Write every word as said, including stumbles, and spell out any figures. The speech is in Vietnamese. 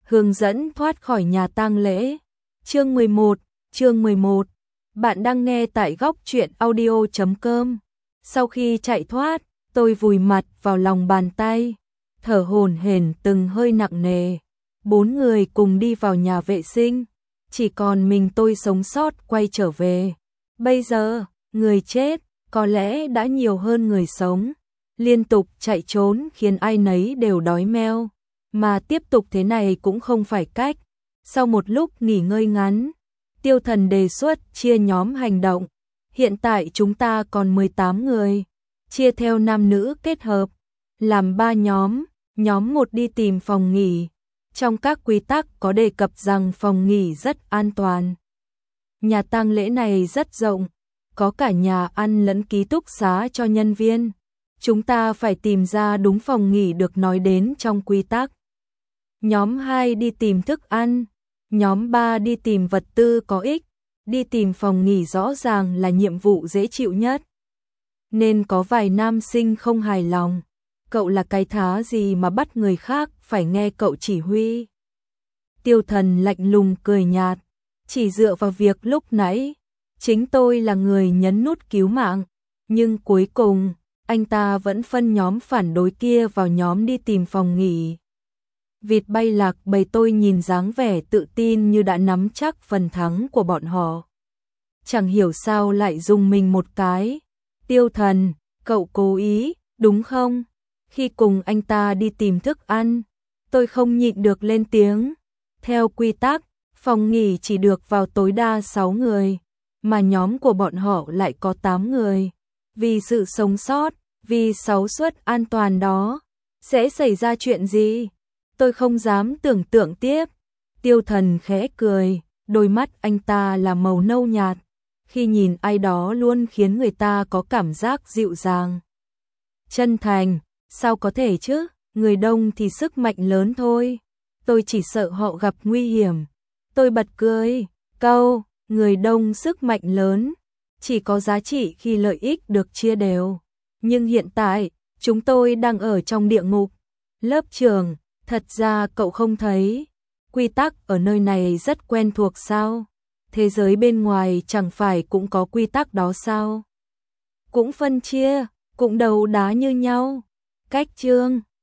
hướng dẫn thoát khỏi nhà tang lễ. Chương mười một, chương mười một. Bạn đang nghe tại góc truyện audio chấm com. Sau khi chạy thoát, tôi vùi mặt vào lòng bàn tay, thở hổn hển từng hơi nặng nề. Bốn người cùng đi vào nhà vệ sinh, chỉ còn mình tôi sống sót quay trở về. Bây giờ, người chết có lẽ đã nhiều hơn người sống. Liên tục chạy trốn khiến ai nấy đều đói meo, mà tiếp tục thế này cũng không phải cách. Sau một lúc nghỉ ngơi ngắn, Tiêu Thần đề xuất chia nhóm hành động. Hiện tại chúng ta còn mười tám người, chia theo nam nữ kết hợp, làm ba nhóm. Nhóm một đi tìm phòng nghỉ. Trong các quy tắc có đề cập rằng phòng nghỉ rất an toàn. Nhà tang lễ này rất rộng, có cả nhà ăn lẫn ký túc xá cho nhân viên. Chúng ta phải tìm ra đúng phòng nghỉ được nói đến trong quy tắc. Nhóm hai đi tìm thức ăn, nhóm ba đi tìm vật tư có ích. Đi tìm phòng nghỉ rõ ràng là nhiệm vụ dễ chịu nhất. Nên có vài nam sinh không hài lòng. Cậu là cái thá gì mà bắt người khác phải nghe cậu chỉ huy? Tiêu Thần lạnh lùng cười nhạt, chỉ dựa vào việc lúc nãy chính tôi là người nhấn nút cứu mạng, nhưng cuối cùng anh ta vẫn phân nhóm phản đối kia vào nhóm đi tìm phòng nghỉ. Vịt bay lạc bầy tôi nhìn dáng vẻ tự tin như đã nắm chắc phần thắng của bọn họ. Chẳng hiểu sao lại rùng mình một cái. Tiêu Thần, cậu cố ý, đúng không? Khi cùng anh ta đi tìm thức ăn, tôi không nhịn được lên tiếng. Theo quy tắc, phòng nghỉ chỉ được vào tối đa sáu người, mà nhóm của bọn họ lại có tám người. Vì sự sống sót, vì xác suất an toàn đó, sẽ xảy ra chuyện gì? Tôi không dám tưởng tượng tiếp. Tiêu Thần khẽ cười, đôi mắt anh ta là màu nâu nhạt. Khi nhìn ai đó luôn khiến người ta có cảm giác dịu dàng, chân thành. Sao có thể chứ, người đông thì sức mạnh lớn thôi. Tôi chỉ sợ họ gặp nguy hiểm. Tôi bật cười, câu, người đông sức mạnh lớn, chỉ có giá trị khi lợi ích được chia đều. Nhưng hiện tại, chúng tôi đang ở trong địa ngục. Lớp trưởng, thật ra cậu không thấy, quy tắc ở nơi này rất quen thuộc sao? Thế giới bên ngoài chẳng phải cũng có quy tắc đó sao? Cũng phân chia, cũng đấu đá như nhau. Cách chương